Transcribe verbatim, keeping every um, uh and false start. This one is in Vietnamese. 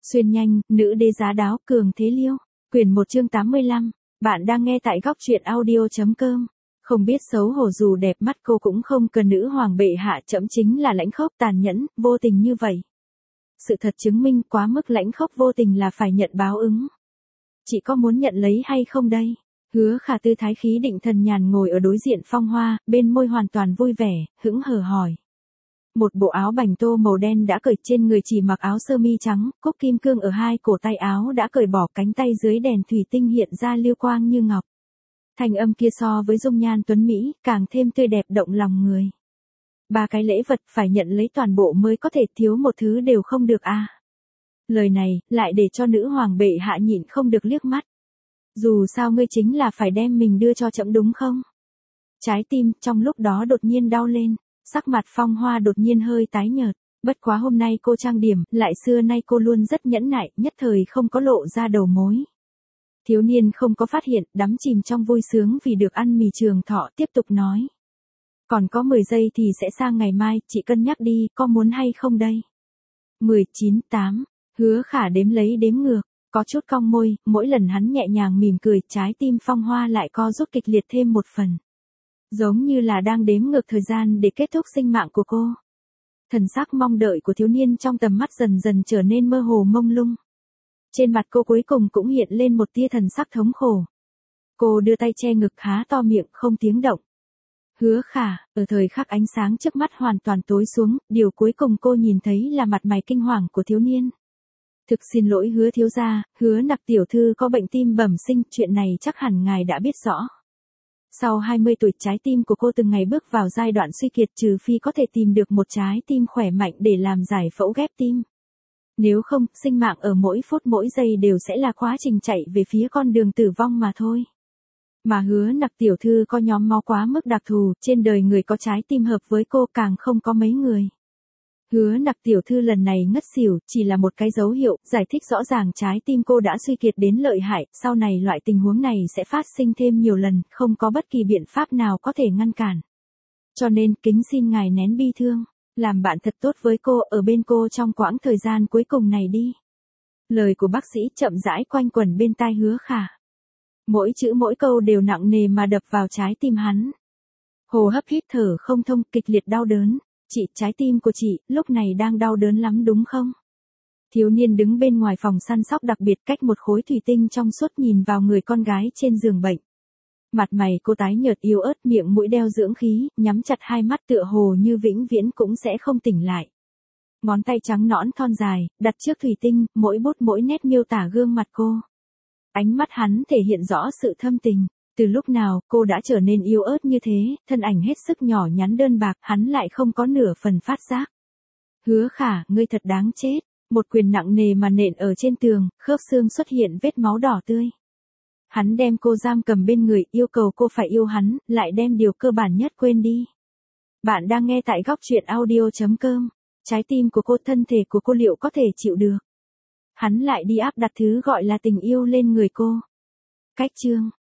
Xuyên nhanh, nữ đế giá đáo, cường thế liêu. Quyển một chương tám mươi lăm. Bạn đang nghe tại góc truyện audio.com. Không biết xấu hổ dù đẹp mắt cô cũng không cần nữ hoàng bệ hạ, chậm chính là lãnh khốc tàn nhẫn, vô tình như vậy. Sự thật chứng minh quá mức lãnh khốc vô tình là phải nhận báo ứng. Chị có muốn nhận lấy hay không đây? Hứa Khả tư thái khí định thần nhàn ngồi ở đối diện Phong Hoa, bên môi hoàn toàn vui vẻ, hững hờ hỏi. Một bộ áo bành tô màu đen đã cởi, trên người chỉ mặc áo sơ mi trắng, cúc kim cương ở hai cổ tay áo đã cởi bỏ, cánh tay dưới đèn thủy tinh hiện ra lưu quang như ngọc. Thanh âm kia so với dung nhan tuấn Mỹ, càng thêm tươi đẹp động lòng người. Ba cái lễ vật phải nhận lấy toàn bộ mới có thể, thiếu một thứ đều không được à. Lời này, lại để cho nữ hoàng bệ hạ nhịn không được liếc mắt. Dù sao ngươi chính là phải đem mình đưa cho trẫm đúng không? Trái tim trong lúc đó đột nhiên đau lên, sắc mặt Phong Hoa đột nhiên hơi tái nhợt. Bất quá hôm nay cô trang điểm, lại xưa nay cô luôn rất nhẫn nại, nhất thời không có lộ ra đầu mối. Thiếu niên không có phát hiện, đắm chìm trong vui sướng vì được ăn mì trường thọ, tiếp tục nói. Còn có mười giây thì sẽ sang ngày mai, chị cân nhắc đi, có muốn hay không đây? mười, chín, tám, Hứa Khả đếm lấy đếm ngược, có chút cong môi, mỗi lần hắn nhẹ nhàng mỉm cười, trái tim Phong Hoa lại co rút kịch liệt thêm một phần. Giống như là đang đếm ngược thời gian để kết thúc sinh mạng của cô. Thần sắc mong đợi của thiếu niên trong tầm mắt dần dần trở nên mơ hồ mông lung. Trên mặt cô cuối cùng cũng hiện lên một tia thần sắc thống khổ. Cô đưa tay che ngực, há to miệng, không tiếng động. Hứa Khả, ở thời khắc ánh sáng trước mắt hoàn toàn tối xuống, điều cuối cùng cô nhìn thấy là mặt mày kinh hoàng của thiếu niên. Thực xin lỗi Hứa thiếu gia, Hứa Nặc tiểu thư có bệnh tim bẩm sinh, chuyện này chắc hẳn ngài đã biết rõ. Sau hai mươi tuổi, trái tim của cô từng ngày bước vào giai đoạn suy kiệt, trừ phi có thể tìm được một trái tim khỏe mạnh để làm giải phẫu ghép tim. Nếu không, sinh mạng ở mỗi phút mỗi giây đều sẽ là quá trình chạy về phía con đường tử vong mà thôi. Mà Hứa Nặc tiểu thư có nhóm máu quá mức đặc thù, trên đời người có trái tim hợp với cô càng không có mấy người. Hứa Nặc tiểu thư lần này ngất xỉu, chỉ là một cái dấu hiệu, giải thích rõ ràng trái tim cô đã suy kiệt đến lợi hại, sau này loại tình huống này sẽ phát sinh thêm nhiều lần, không có bất kỳ biện pháp nào có thể ngăn cản. Cho nên, kính xin ngài nén bi thương, làm bạn thật tốt với cô, ở bên cô trong quãng thời gian cuối cùng này đi. Lời của bác sĩ chậm rãi quanh quẩn bên tai Hứa Khả. Mỗi chữ mỗi câu đều nặng nề mà đập vào trái tim hắn. Hô hấp hít thở không thông, kịch liệt đau đớn. Chị, trái tim của chị, lúc này đang đau đớn lắm đúng không? Thiếu niên đứng bên ngoài phòng săn sóc đặc biệt, cách một khối thủy tinh trong suốt, nhìn vào người con gái trên giường bệnh. Mặt mày cô tái nhợt yếu ớt, miệng mũi đeo dưỡng khí, nhắm chặt hai mắt tựa hồ như vĩnh viễn cũng sẽ không tỉnh lại. Ngón tay trắng nõn thon dài, đặt trước thủy tinh, mỗi bút mỗi nét miêu tả gương mặt cô. Ánh mắt hắn thể hiện rõ sự thâm tình. Từ lúc nào, cô đã trở nên yếu ớt như thế, thân ảnh hết sức nhỏ nhắn đơn bạc, hắn lại không có nửa phần phát giác. Hứa Khả, ngươi thật đáng chết. Một quyền nặng nề mà nện ở trên tường, khớp xương xuất hiện vết máu đỏ tươi. Hắn đem cô giam cầm bên người, yêu cầu cô phải yêu hắn, lại đem điều cơ bản nhất quên đi. Bạn đang nghe tại góc truyện audio.com. Trái tim của cô, thân thể của cô liệu có thể chịu được? Hắn lại đi áp đặt thứ gọi là tình yêu lên người cô. Cách chương